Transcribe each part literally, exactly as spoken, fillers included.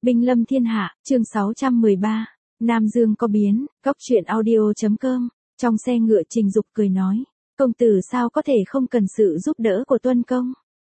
Binh lâm thiên hạ, chương sáu trăm mười ba. Nam Dương có biến, góc truyện audio.com. Trong xe ngựa Trình Dục cười nói, công tử sao có thể không cần sự giúp đỡ của Tuân công?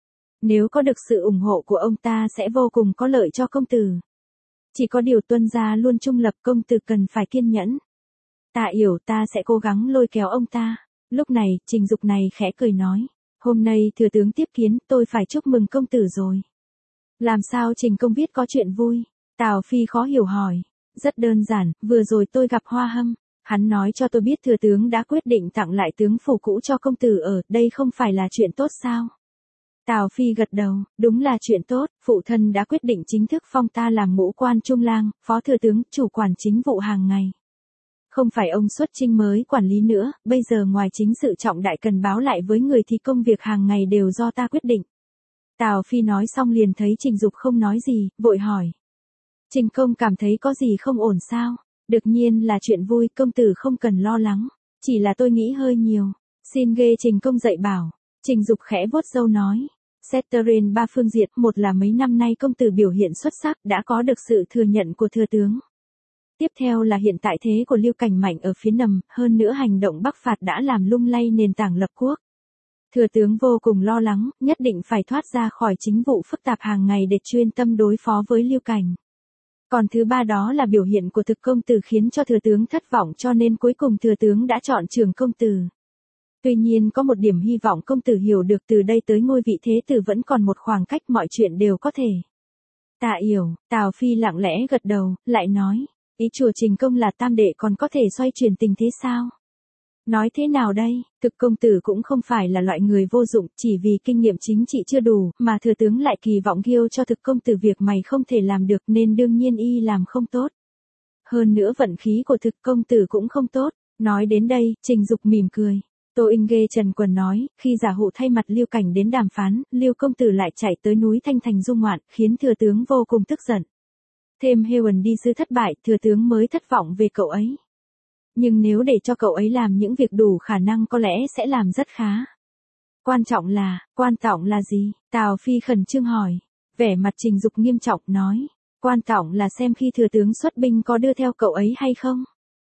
Nếu có được sự ủng hộ của ông ta sẽ vô cùng có lợi cho công tử. Chỉ có điều Tuân gia luôn trung lập, công tử cần phải kiên nhẫn. Ta hiểu, ta sẽ cố gắng lôi kéo ông ta. Lúc này, Trình Dục này khẽ cười nói, hôm nay thừa tướng tiếp kiến, tôi phải chúc mừng công tử rồi. Làm sao Trình công biết có chuyện vui? Tào Phi khó hiểu hỏi. Rất đơn giản, vừa rồi tôi gặp Hoa Hâm. Hắn nói cho tôi biết thừa tướng đã quyết định tặng lại tướng phủ cũ cho công tử ở, đây không phải là chuyện tốt sao? Tào Phi gật đầu, đúng là chuyện tốt, phụ thân đã quyết định chính thức phong ta làm ngũ quan trung lang, phó thừa tướng, chủ quản chính vụ hàng ngày. Không phải ông xuất chinh mới quản lý nữa, bây giờ ngoài chính sự trọng đại cần báo lại với người thì công việc hàng ngày đều do ta quyết định. Tào Phi nói xong liền thấy Trình Dục không nói gì, vội hỏi. Trình công cảm thấy có gì không ổn sao? Đương nhiên là chuyện vui, công tử không cần lo lắng. Chỉ là tôi nghĩ hơi nhiều. Xin ghê Trình công dạy bảo. Trình Dục khẽ vuốt râu nói. Xét trên ba phương diện, một là mấy năm nay công tử biểu hiện xuất sắc, đã có được sự thừa nhận của thừa tướng. Tiếp theo là hiện tại thế của Lưu Cảnh mạnh ở phía nằm, hơn nữa hành động bắc phạt đã làm lung lay nền tảng lập quốc. Thừa tướng vô cùng lo lắng, nhất định phải thoát ra khỏi chính vụ phức tạp hàng ngày để chuyên tâm đối phó với Lưu Cảnh. Còn thứ ba đó là biểu hiện của thực công tử khiến cho thừa tướng thất vọng, cho nên cuối cùng thừa tướng đã chọn Trường công tử. Tuy nhiên có một điểm hy vọng công tử hiểu được, từ đây tới ngôi vị thế tử vẫn còn một khoảng cách, mọi chuyện đều có thể. Ta hiểu, Tào Phi lặng lẽ gật đầu, lại nói, ý chùa Trình công là tam đệ còn có thể xoay chuyển tình thế sao? Nói thế nào đây, thực công tử cũng không phải là loại người vô dụng, chỉ vì kinh nghiệm chính trị chưa đủ, mà thừa tướng lại kỳ vọng ghiêu cho thực công tử việc mày không thể làm được nên đương nhiên y làm không tốt. Hơn nữa vận khí của thực công tử cũng không tốt. Nói đến đây, Trình Dục mỉm cười. Tô In Ghê Trần Quần nói, khi giả hụ thay mặt Lưu Cảnh đến đàm phán, Lưu công tử lại chạy tới núi Thanh Thành du ngoạn, khiến thừa tướng vô cùng tức giận. Thêm Hewan đi sứ thất bại, thừa tướng mới thất vọng về cậu ấy. Nhưng nếu để cho cậu ấy làm những việc đủ khả năng có lẽ sẽ làm rất khá. Quan trọng là, quan trọng là gì? Tào Phi khẩn trương hỏi. Vẻ mặt Trình Dục nghiêm trọng nói. Quan trọng là xem khi thừa tướng xuất binh có đưa theo cậu ấy hay không.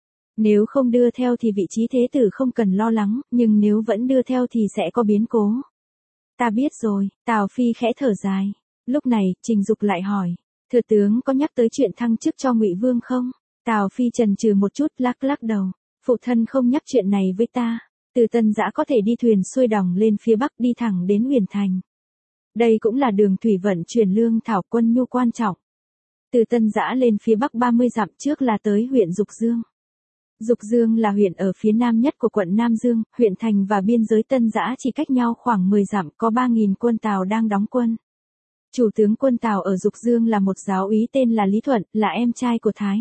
Nếu không đưa theo thì vị trí thế tử không cần lo lắng, nhưng nếu vẫn đưa theo thì sẽ có biến cố. Ta biết rồi, Tào Phi khẽ thở dài. Lúc này, Trình Dục lại hỏi. Thừa tướng có nhắc tới chuyện thăng chức cho Ngụy Vương không? Tào Phi chần chừ một chút, lắc lắc đầu. Phụ thân không nhắc chuyện này với ta. Từ Tân Giã có thể đi thuyền xuôi đòng lên phía bắc đi thẳng đến Huyền Thành. Đây cũng là đường thủy vận chuyển lương thảo quân nhu quan trọng. Từ Tân Giã lên phía bắc ba mươi dặm trước là tới huyện Dục Dương. Dục Dương là huyện ở phía nam nhất của quận Nam Dương, huyện thành và biên giới Tân Giã chỉ cách nhau khoảng mười dặm, có ba nghìn quân Tào đang đóng quân. Chủ tướng quân Tào ở Dục Dương là một giáo úy tên là Lý Thuận, là em trai của Thái.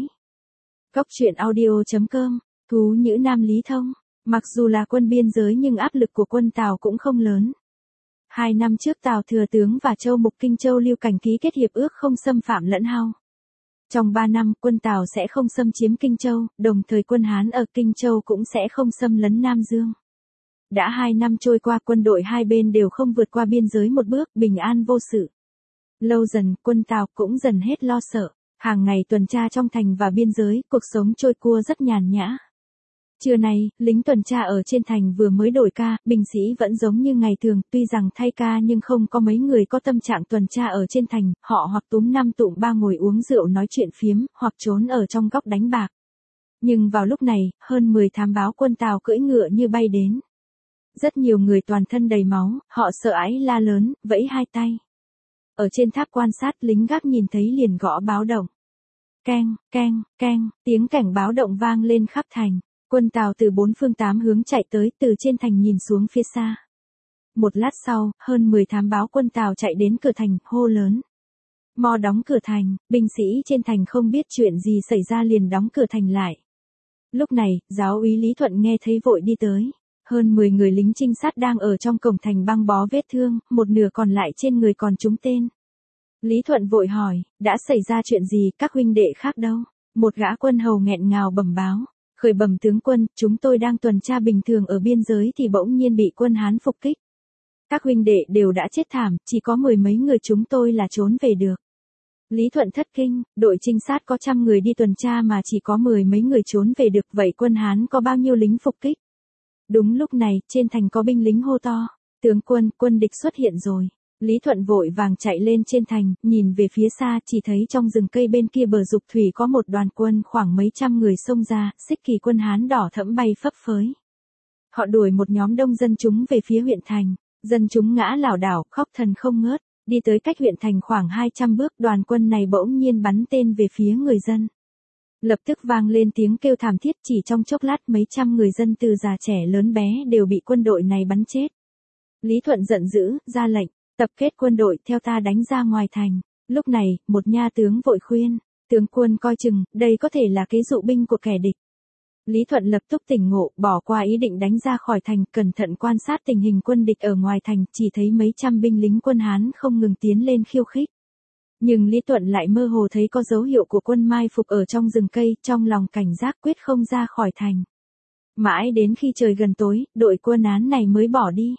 Góc truyện audio.com, thú nhữ Nam Lý Thông. Mặc dù là quân biên giới nhưng áp lực của quân Tào cũng không lớn. Hai năm trước Tào thừa tướng và Châu Mục Kinh Châu Lưu Cảnh ký kết hiệp ước không xâm phạm lẫn nhau. Trong ba năm, quân Tào sẽ không xâm chiếm Kinh Châu, đồng thời quân Hán ở Kinh Châu cũng sẽ không xâm lấn Nam Dương. Đã hai năm trôi qua, quân đội hai bên đều không vượt qua biên giới một bước, bình an vô sự. Lâu dần, quân Tào cũng dần hết lo sợ. Hàng ngày tuần tra trong thành và biên giới, cuộc sống trôi qua rất nhàn nhã. Trưa nay, lính tuần tra ở trên thành vừa mới đổi ca, binh sĩ vẫn giống như ngày thường, tuy rằng thay ca nhưng không có mấy người có tâm trạng tuần tra ở trên thành, họ hoặc túm năm tụm ba ngồi uống rượu nói chuyện phiếm, hoặc trốn ở trong góc đánh bạc. Nhưng vào lúc này, hơn mười thám báo quân Tào cưỡi ngựa như bay đến. Rất nhiều người toàn thân đầy máu, họ sợ ái la lớn, vẫy hai tay. Ở trên tháp quan sát, lính gác nhìn thấy liền gõ báo động. Keng, keng, keng, tiếng cảnh báo động vang lên khắp thành. Quân Tào từ bốn phương tám hướng chạy tới, từ trên thành nhìn xuống phía xa. Một lát sau, hơn mười thám báo quân Tào chạy đến cửa thành, hô lớn. Mau đóng cửa thành, binh sĩ trên thành không biết chuyện gì xảy ra liền đóng cửa thành lại. Lúc này, giáo úy Lý Thuận nghe thấy vội đi tới. Hơn mười người lính trinh sát đang ở trong cổng thành băng bó vết thương, một nửa còn lại trên người còn trúng tên. Lý Thuận vội hỏi, đã xảy ra chuyện gì, các huynh đệ khác đâu? Một gã quân hầu nghẹn ngào bẩm báo. Khởi bẩm tướng quân, chúng tôi đang tuần tra bình thường ở biên giới thì bỗng nhiên bị quân Hán phục kích. Các huynh đệ đều đã chết thảm, chỉ có mười mấy người chúng tôi là trốn về được. Lý Thuận thất kinh, đội trinh sát có trăm người đi tuần tra mà chỉ có mười mấy người trốn về được, vậy quân Hán có bao nhiêu lính phục kích? Đúng lúc này, trên thành có binh lính hô to, tướng quân, quân địch xuất hiện rồi. Lý Thuận vội vàng chạy lên trên thành, nhìn về phía xa, chỉ thấy trong rừng cây bên kia bờ Dục Thủy có một đoàn quân khoảng mấy trăm người xông ra, xích kỳ quân Hán đỏ thẫm bay phấp phới. Họ đuổi một nhóm đông dân chúng về phía huyện thành, dân chúng ngã lảo đảo, khóc thần không ngớt, đi tới cách huyện thành khoảng hai trăm bước, đoàn quân này bỗng nhiên bắn tên về phía người dân. Lập tức vang lên tiếng kêu thảm thiết, chỉ trong chốc lát mấy trăm người dân từ già trẻ lớn bé đều bị quân đội này bắn chết. Lý Thuận giận dữ, ra lệnh, tập kết quân đội theo ta đánh ra ngoài thành. Lúc này, một nha tướng vội khuyên, tướng quân coi chừng, đây có thể là kế dụ binh của kẻ địch. Lý Thuận lập tức tỉnh ngộ, bỏ qua ý định đánh ra khỏi thành, cẩn thận quan sát tình hình quân địch ở ngoài thành, chỉ thấy mấy trăm binh lính quân Hán không ngừng tiến lên khiêu khích. Nhưng Lý Thuận lại mơ hồ thấy có dấu hiệu của quân mai phục ở trong rừng cây, trong lòng cảnh giác quyết không ra khỏi thành. Mãi đến khi trời gần tối, đội quân Hán này mới bỏ đi.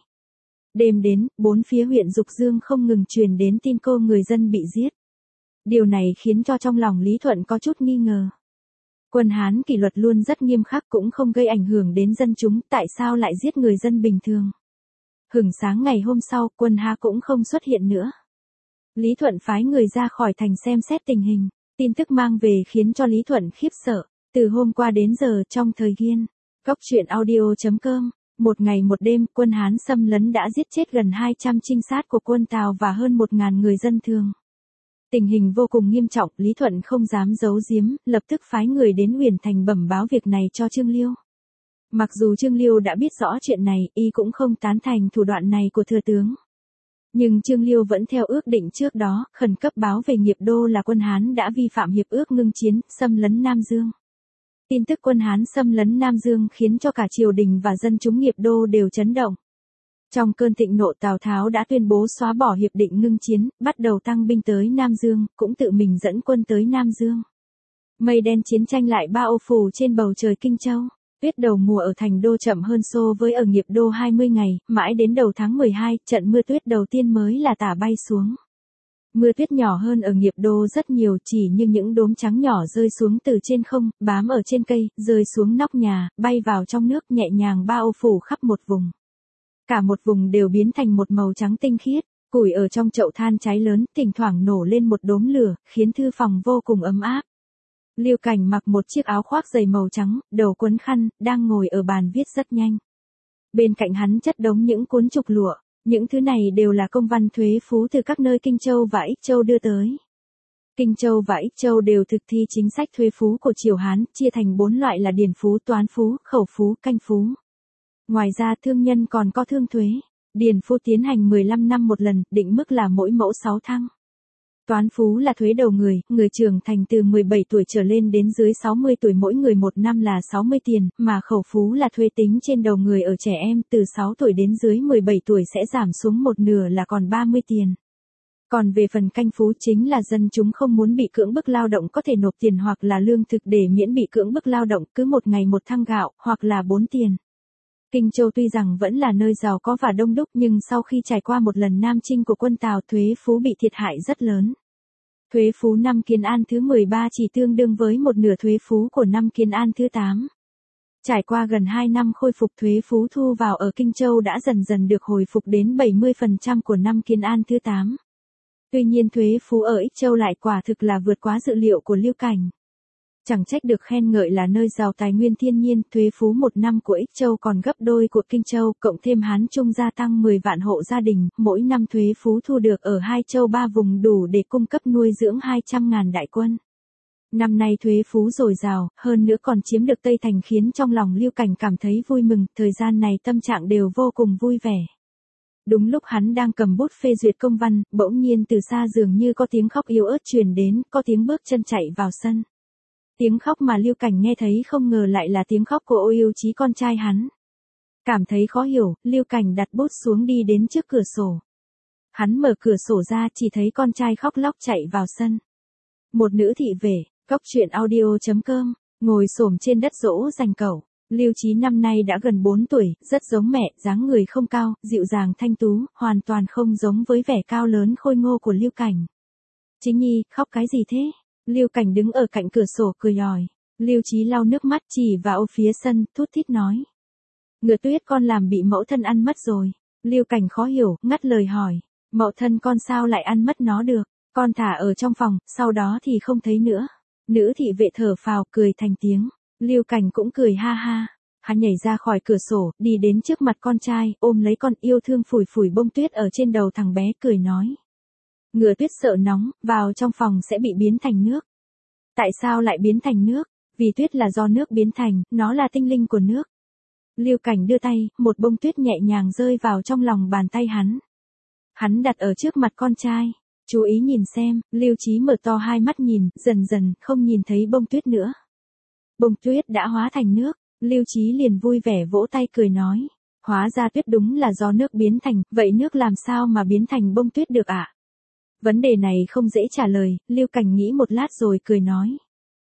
Đêm đến, bốn phía huyện Dục Dương không ngừng truyền đến tin cô người dân bị giết. Điều này khiến cho trong lòng Lý Thuận có chút nghi ngờ. Quân Hán kỷ luật luôn rất nghiêm khắc cũng không gây ảnh hưởng đến dân chúng, tại sao lại giết người dân bình thường? Hửng sáng ngày hôm sau, quân Há cũng không xuất hiện nữa. Lý Thuận phái người ra khỏi thành xem xét tình hình, tin tức mang về khiến cho Lý Thuận khiếp sợ. Từ hôm qua đến giờ trong thời gian, Góc Truyện Audio chấm com, một ngày một đêm, quân Hán xâm lấn đã giết chết gần hai trăm trinh sát của quân Tào và hơn một nghìn người dân thường. Tình hình vô cùng nghiêm trọng, Lý Thuận không dám giấu giếm, lập tức phái người đến Uyển Thành bẩm báo việc này cho Trương Liêu. Mặc dù Trương Liêu đã biết rõ chuyện này, y cũng không tán thành thủ đoạn này của thừa tướng. Nhưng Trương Liêu vẫn theo ước định trước đó, khẩn cấp báo về Nghiệp Đô là quân Hán đã vi phạm hiệp ước ngưng chiến, xâm lấn Nam Dương. Tin tức quân Hán xâm lấn Nam Dương khiến cho cả triều đình và dân chúng Nghiệp Đô đều chấn động. Trong cơn thịnh nộ, Tào Tháo đã tuyên bố xóa bỏ hiệp định ngưng chiến, bắt đầu tăng binh tới Nam Dương, cũng tự mình dẫn quân tới Nam Dương. Mây đen chiến tranh lại bao phủ trên bầu trời Kinh Châu. Tuyết đầu mùa ở thành đô chậm hơn so với ở Nghiệp Đô hai mươi ngày, mãi đến đầu tháng mười hai, trận mưa tuyết đầu tiên mới là tả bay xuống. Mưa tuyết nhỏ hơn ở Nghiệp Đô rất nhiều, chỉ như những đốm trắng nhỏ rơi xuống từ trên không, bám ở trên cây, rơi xuống nóc nhà, bay vào trong nước, nhẹ nhàng bao phủ khắp một vùng. Cả một vùng đều biến thành một màu trắng tinh khiết, củi ở trong chậu than cháy lớn, thỉnh thoảng nổ lên một đốm lửa, khiến thư phòng vô cùng ấm áp. Lưu Cảnh mặc một chiếc áo khoác dày màu trắng, đầu quấn khăn, đang ngồi ở bàn viết rất nhanh. Bên cạnh hắn chất đống những cuốn trục lụa, những thứ này đều là công văn thuế phú từ các nơi Kinh Châu và Ích Châu đưa tới. Kinh Châu và Ích Châu đều thực thi chính sách thuế phú của triều Hán, chia thành bốn loại là điền phú, toán phú, khẩu phú, canh phú. Ngoài ra thương nhân còn có thương thuế. Điền phú tiến hành mười lăm năm một lần, định mức là mỗi mẫu sáu thăng. Toán phú là thuế đầu người, người trưởng thành từ mười bảy tuổi trở lên đến dưới sáu mươi tuổi mỗi người một năm là sáu mươi tiền, mà khẩu phú là thuế tính trên đầu người ở trẻ em từ sáu tuổi đến dưới mười bảy tuổi sẽ giảm xuống một nửa là còn ba mươi tiền. Còn về phần canh phú chính là dân chúng không muốn bị cưỡng bức lao động có thể nộp tiền hoặc là lương thực để miễn bị cưỡng bức lao động, cứ một ngày một thăng gạo, hoặc là bốn tiền. Kinh Châu tuy rằng vẫn là nơi giàu có và đông đúc nhưng sau khi trải qua một lần nam chinh của quân Tào, thuế phú bị thiệt hại rất lớn. Thuế phú năm Kiến An thứ mười ba chỉ tương đương với một nửa thuế phú của năm Kiến An thứ tám. Trải qua gần hai năm khôi phục, thuế phú thu vào ở Kinh Châu đã dần dần được hồi phục đến bảy mươi phần trăm của năm Kiến An thứ tám. Tuy nhiên thuế phú ở Ích Châu lại quả thực là vượt quá dự liệu của Lưu Cảnh. Chẳng trách được khen ngợi là nơi giàu tài nguyên thiên nhiên, thuế phú một năm của Ích Châu còn gấp đôi của Kinh Châu, cộng thêm Hán Trung gia tăng mười vạn hộ gia đình, mỗi năm thuế phú thu được ở hai châu ba vùng đủ để cung cấp nuôi dưỡng hai trăm ngàn đại quân. Năm nay thuế phú dồi dào, hơn nữa còn chiếm được Tây Thành khiến trong lòng Lưu Cảnh cảm thấy vui mừng, thời gian này tâm trạng đều vô cùng vui vẻ. Đúng lúc hắn đang cầm bút phê duyệt công văn, bỗng nhiên từ xa dường như có tiếng khóc yếu ớt truyền đến, có tiếng bước chân chạy vào sân. Tiếng khóc mà Lưu Cảnh nghe thấy không ngờ lại là tiếng khóc của Ô Yêu Chí con trai hắn. Cảm thấy khó hiểu, Lưu Cảnh đặt bút xuống đi đến trước cửa sổ. Hắn mở cửa sổ ra chỉ thấy con trai khóc lóc chạy vào sân. Một nữ thị vệ, Góc Truyện Audio chấm com, ngồi xổm trên đất dỗ dành cẩu. Lưu Chí năm nay đã gần bốn tuổi, rất giống mẹ, dáng người không cao, dịu dàng thanh tú, hoàn toàn không giống với vẻ cao lớn khôi ngô của Lưu Cảnh. Chí Nhi, khóc cái gì thế? Lưu Cảnh đứng ở cạnh cửa sổ cười lòi. Lưu Chí lau nước mắt chỉ vào phía sân, thút thít nói. Ngựa Tuyết con làm bị mẫu thân ăn mất rồi. Lưu Cảnh khó hiểu, ngắt lời hỏi. Mẫu thân con sao lại ăn mất nó được? Con thả ở trong phòng, sau đó thì không thấy nữa. Nữ thị vệ thở phào, cười thành tiếng. Lưu Cảnh cũng cười ha ha. Hắn nhảy ra khỏi cửa sổ, đi đến trước mặt con trai, ôm lấy con yêu thương phủi phủi bông tuyết ở trên đầu thằng bé, cười nói. Ngựa Tuyết sợ nóng, vào trong phòng sẽ bị biến thành nước. Tại sao lại biến thành nước? Vì tuyết là do nước biến thành, nó là tinh linh của nước. Lưu Cảnh đưa tay, một bông tuyết nhẹ nhàng rơi vào trong lòng bàn tay hắn. Hắn đặt ở trước mặt con trai. Chú ý nhìn xem, Lưu Chí mở to hai mắt nhìn, dần dần, không nhìn thấy bông tuyết nữa. Bông tuyết đã hóa thành nước, Lưu Chí liền vui vẻ vỗ tay cười nói. Hóa ra tuyết đúng là do nước biến thành, vậy nước làm sao mà biến thành bông tuyết được ạ? À? Vấn đề này không dễ trả lời, Lưu Cảnh nghĩ một lát rồi cười nói.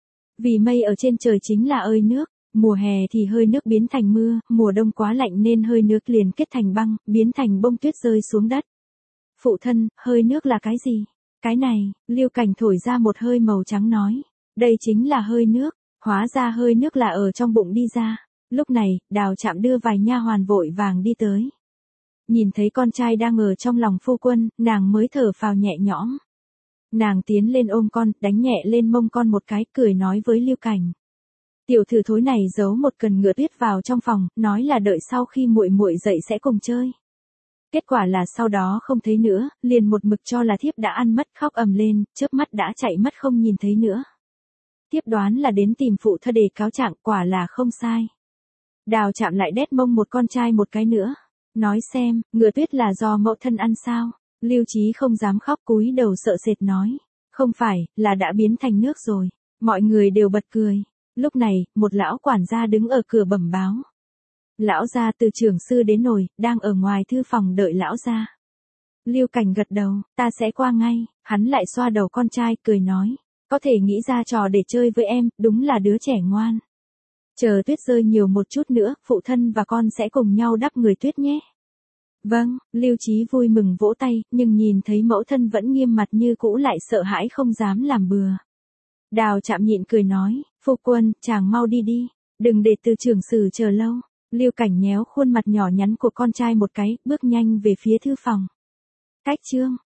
Vì mây ở trên trời chính là ơi nước, mùa hè thì hơi nước biến thành mưa, mùa đông quá lạnh nên hơi nước liền kết thành băng, biến thành bông tuyết rơi xuống đất. Phụ thân, hơi nước là cái gì? Cái này, Lưu Cảnh thổi ra một hơi màu trắng nói. Đây chính là hơi nước, hóa ra hơi nước là ở trong bụng đi ra. Lúc này, Đào Trạm đưa vài nha hoàn vội vàng đi tới. Nhìn thấy con trai đang ở trong lòng phu quân, nàng mới thở phào nhẹ nhõm. Nàng tiến lên ôm con, đánh nhẹ lên mông con một cái, cười nói với Lưu Cảnh. Tiểu thư thối này giấu một cần Ngựa Tuyết vào trong phòng, nói là đợi sau khi muội muội dậy sẽ cùng chơi. Kết quả là sau đó không thấy nữa, liền một mực cho là thiếp đã ăn mất, khóc ầm lên, chớp mắt đã chạy mất không nhìn thấy nữa. Thiếp đoán là đến tìm phụ thân để cáo trạng, quả là không sai. Đào Trạm lại đét mông một con trai một cái nữa. Nói xem, Ngựa Tuyết là do mẫu thân ăn sao? Lưu Chí không dám khóc, cúi đầu sợ sệt nói. Không phải, là đã biến thành nước rồi. Mọi người đều bật cười. Lúc này, một lão quản gia đứng ở cửa bẩm báo. Lão gia từ trưởng sư đến nồi, đang ở ngoài thư phòng đợi lão gia. Lưu Cảnh gật đầu, ta sẽ qua ngay, hắn lại xoa đầu con trai, cười nói. Có thể nghĩ ra trò để chơi với em, đúng là đứa trẻ ngoan. Chờ tuyết rơi nhiều một chút nữa, phụ thân và con sẽ cùng nhau đắp người tuyết nhé. Vâng, Lưu Chí vui mừng vỗ tay, nhưng nhìn thấy mẫu thân vẫn nghiêm mặt như cũ lại sợ hãi không dám làm bừa. Đào Trạm nhịn cười nói, phu quân, chàng mau đi đi, đừng để từ trưởng sử chờ lâu. Lưu Cảnh nhéo khuôn mặt nhỏ nhắn của con trai một cái, bước nhanh về phía thư phòng. Cách chương